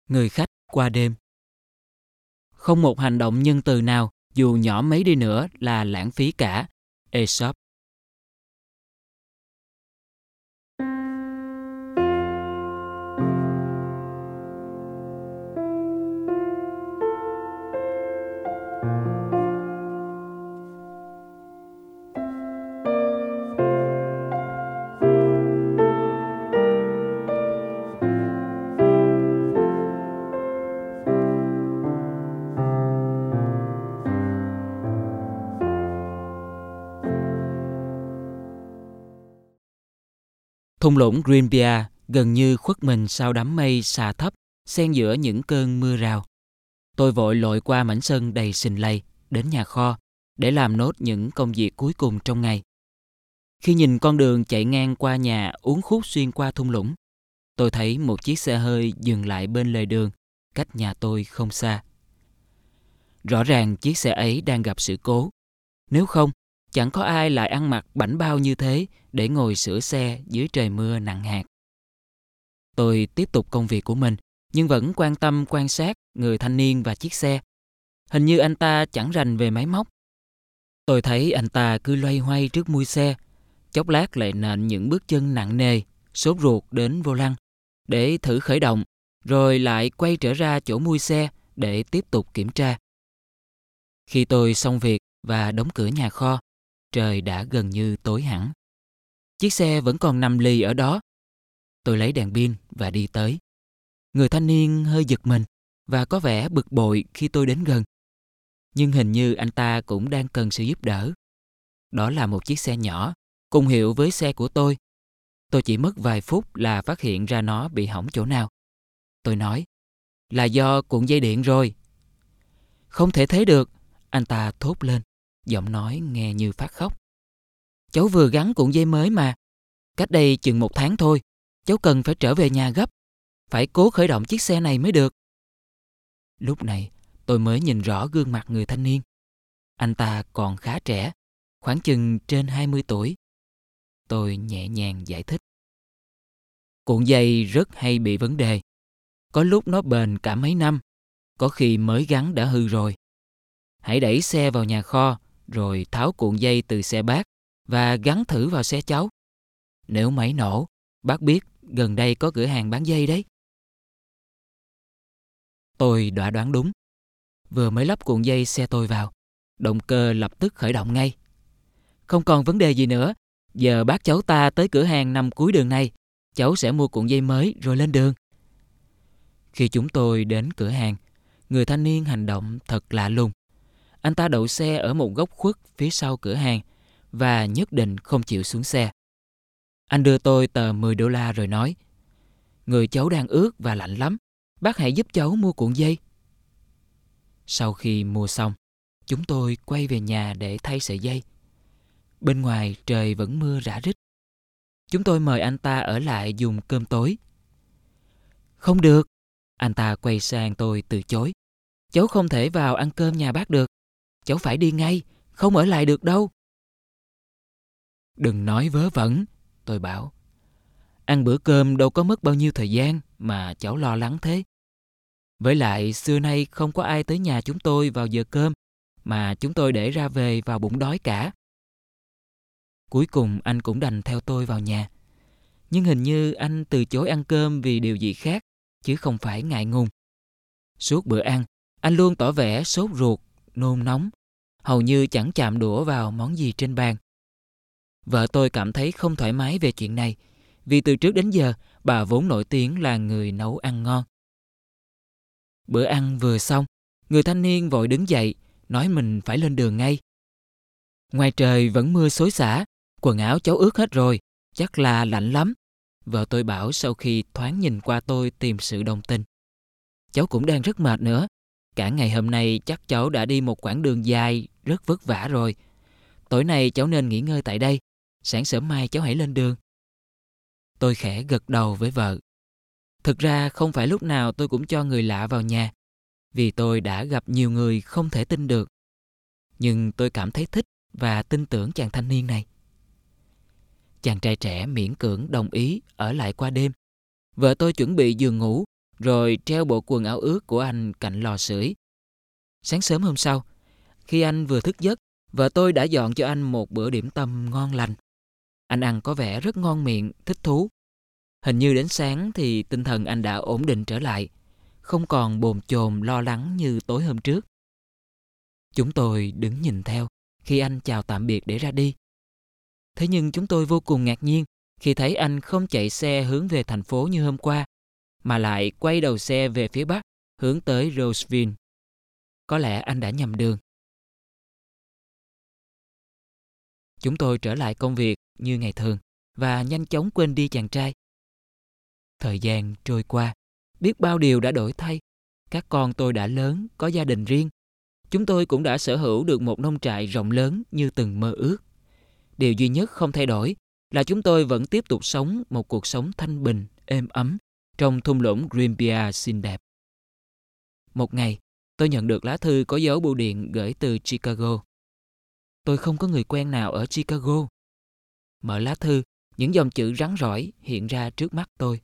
Người khách qua đêm. Không một hành động nhân từ nào, dù nhỏ mấy đi nữa, là lãng phí cả. Aesop. Thung lũng Greenbrier gần như khuất mình sau đám mây xà thấp xen giữa những cơn mưa rào. Tôi vội lội qua mảnh sân đầy sình lầy đến nhà kho để làm nốt những công việc cuối cùng trong ngày. Khi nhìn con đường chạy ngang qua nhà uốn khúc xuyên qua thung lũng, tôi thấy một chiếc xe hơi dừng lại bên lề đường, cách nhà tôi không xa. Rõ ràng chiếc xe ấy đang gặp sự cố. Nếu không, chẳng có ai lại ăn mặc bảnh bao như thế để ngồi sửa xe dưới trời mưa nặng hạt. Tôi tiếp tục công việc của mình, nhưng vẫn quan tâm quan sát người thanh niên và chiếc xe. Hình như anh ta chẳng rành về máy móc. Tôi thấy anh ta cứ loay hoay trước mui xe, chốc lát lại nện những bước chân nặng nề, sốt ruột đến vô lăng, để thử khởi động, rồi lại quay trở ra chỗ mui xe để tiếp tục kiểm tra. Khi tôi xong việc và đóng cửa nhà kho, trời đã gần như tối hẳn. Chiếc xe vẫn còn nằm lì ở đó. Tôi lấy đèn pin và đi tới. Người thanh niên hơi giật mình và có vẻ bực bội khi tôi đến gần. Nhưng hình như anh ta cũng đang cần sự giúp đỡ. Đó là một chiếc xe nhỏ, cùng hiệu với xe của tôi. Tôi chỉ mất vài phút là phát hiện ra nó bị hỏng chỗ nào. Tôi nói, là do cuộn dây điện rồi. Không thể thế được, anh ta thốt lên, giọng nói nghe như phát khóc. Cháu vừa gắn cuộn dây mới mà. Cách đây chừng 1 tháng thôi, cháu cần phải trở về nhà gấp. Phải cố khởi động chiếc xe này mới được. Lúc này, tôi mới nhìn rõ gương mặt người thanh niên. Anh ta còn khá trẻ, khoảng chừng trên 20 tuổi. Tôi nhẹ nhàng giải thích. Cuộn dây rất hay bị vấn đề. Có lúc nó bền cả mấy năm, có khi mới gắn đã hư rồi. Hãy đẩy xe vào nhà kho, rồi tháo cuộn dây từ xe bác và gắn thử vào xe cháu. Nếu máy nổ, bác biết gần đây có cửa hàng bán dây đấy. Tôi đã đoán đúng. Vừa mới lắp cuộn dây xe tôi vào, động cơ lập tức khởi động ngay. Không còn vấn đề gì nữa. Giờ bác cháu ta tới cửa hàng nằm cuối đường này. Cháu sẽ mua cuộn dây mới rồi lên đường. Khi chúng tôi đến cửa hàng, người thanh niên hành động thật lạ lùng. Anh ta đậu xe ở một góc khuất phía sau cửa hàng và nhất định không chịu xuống xe. Anh đưa tôi tờ $10 rồi nói, người cháu đang ướt và lạnh lắm, bác hãy giúp cháu mua cuộn dây. Sau khi mua xong, chúng tôi quay về nhà để thay sợi dây. Bên ngoài trời vẫn mưa rả rích. Chúng tôi mời anh ta ở lại dùng cơm tối. Không được, anh ta quay sang tôi từ chối. Cháu không thể vào ăn cơm nhà bác được. Cháu phải đi ngay, không ở lại được đâu. Đừng nói vớ vẩn, tôi bảo. Ăn bữa cơm đâu có mất bao nhiêu thời gian mà cháu lo lắng thế. Với lại xưa nay không có ai tới nhà chúng tôi vào giờ cơm mà chúng tôi để ra về vào bụng đói cả. Cuối cùng anh cũng đành theo tôi vào nhà. Nhưng hình như anh từ chối ăn cơm vì điều gì khác, chứ không phải ngại ngùng. Suốt bữa ăn, anh luôn tỏ vẻ sốt ruột, nôn nóng, hầu như chẳng chạm đũa vào món gì trên bàn. Vợ tôi cảm thấy không thoải mái về chuyện này, vì từ trước đến giờ bà vốn nổi tiếng là người nấu ăn ngon. Bữa ăn vừa xong, người thanh niên vội đứng dậy, nói mình phải lên đường ngay. Ngoài trời vẫn mưa xối xả, quần áo cháu ướt hết rồi, chắc là lạnh lắm. Vợ tôi bảo sau khi thoáng nhìn qua tôi tìm sự đồng tình. Cháu cũng đang rất mệt nữa. Cả ngày hôm nay chắc cháu đã đi một quãng đường dài, rất vất vả rồi. Tối nay cháu nên nghỉ ngơi tại đây. Sáng sớm mai cháu hãy lên đường. Tôi khẽ gật đầu với vợ. Thực ra không phải lúc nào tôi cũng cho người lạ vào nhà, vì tôi đã gặp nhiều người không thể tin được. Nhưng tôi cảm thấy thích và tin tưởng chàng thanh niên này. Chàng trai trẻ miễn cưỡng đồng ý ở lại qua đêm. Vợ tôi chuẩn bị giường ngủ, rồi treo bộ quần áo ướt của anh cạnh lò sưởi. Sáng sớm hôm sau, khi anh vừa thức giấc, vợ tôi đã dọn cho anh một bữa điểm tâm ngon lành. Anh ăn có vẻ rất ngon miệng, thích thú. Hình như đến sáng thì tinh thần anh đã ổn định trở lại, không còn bồn chồn lo lắng như tối hôm trước. Chúng tôi đứng nhìn theo khi anh chào tạm biệt để ra đi. Thế nhưng chúng tôi vô cùng ngạc nhiên khi thấy anh không chạy xe hướng về thành phố như hôm qua, mà lại quay đầu xe về phía bắc, hướng tới Roseville. Có lẽ anh đã nhầm đường. Chúng tôi trở lại công việc như ngày thường và nhanh chóng quên đi chàng trai. Thời gian trôi qua, biết bao điều đã đổi thay. Các con tôi đã lớn, có gia đình riêng. Chúng tôi cũng đã sở hữu được một nông trại rộng lớn như từng mơ ước. Điều duy nhất không thay đổi là chúng tôi vẫn tiếp tục sống một cuộc sống thanh bình, êm ấm trong thung lũng Greenbrier xinh đẹp. Một ngày, tôi nhận được lá thư có dấu bưu điện gửi từ Chicago. Tôi không có người quen nào ở Chicago. Mở lá thư, những dòng chữ rắn rỏi hiện ra trước mắt tôi.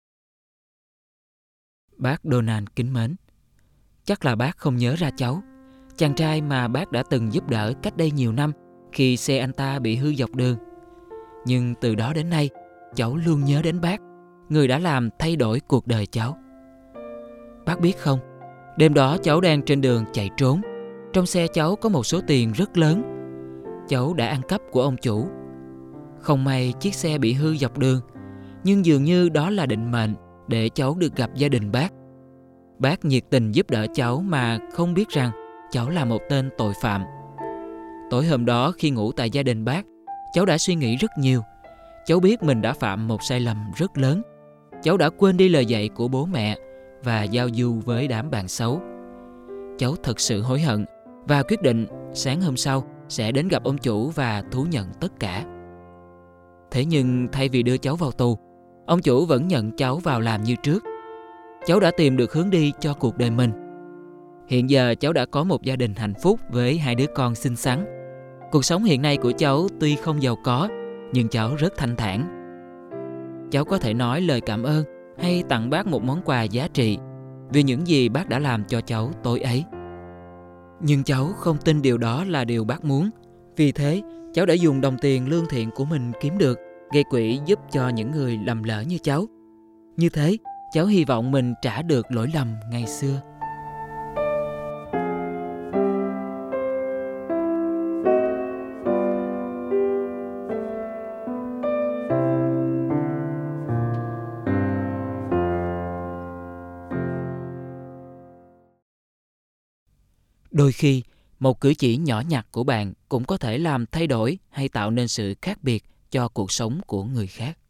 Bác Donald kính mến, chắc là bác không nhớ ra cháu, chàng trai mà bác đã từng giúp đỡ cách đây nhiều năm khi xe anh ta bị hư dọc đường. Nhưng từ đó đến nay, cháu luôn nhớ đến bác, người đã làm thay đổi cuộc đời cháu. Bác biết không, đêm đó cháu đang trên đường chạy trốn. Trong xe cháu có một số tiền rất lớn. Cháu đã ăn cắp của ông chủ. Không may chiếc xe bị hư dọc đường, nhưng dường như đó là định mệnh để cháu được gặp gia đình bác. Bác nhiệt tình giúp đỡ cháu mà không biết rằng cháu là một tên tội phạm. Tối hôm đó khi ngủ tại gia đình bác, cháu đã suy nghĩ rất nhiều. Cháu biết mình đã phạm một sai lầm rất lớn. Cháu đã quên đi lời dạy của bố mẹ và giao du với đám bạn xấu. Cháu thật sự hối hận và quyết định sáng hôm sau sẽ đến gặp ông chủ và thú nhận tất cả. Thế nhưng thay vì đưa cháu vào tù, ông chủ vẫn nhận cháu vào làm như trước. Cháu đã tìm được hướng đi cho cuộc đời mình. Hiện giờ cháu đã có một gia đình hạnh phúc với 2 đứa con xinh xắn. Cuộc sống hiện nay của cháu tuy không giàu có, nhưng cháu rất thanh thản. Cháu có thể nói lời cảm ơn hay tặng bác một món quà giá trị vì những gì bác đã làm cho cháu tối ấy. Nhưng cháu không tin điều đó là điều bác muốn. Vì thế, cháu đã dùng đồng tiền lương thiện của mình kiếm được, gây quỹ giúp cho những người lầm lỡ như cháu. Như thế, cháu hy vọng mình trả được lỗi lầm ngày xưa. Đôi khi, một cử chỉ nhỏ nhặt của bạn cũng có thể làm thay đổi hay tạo nên sự khác biệt cho cuộc sống của người khác.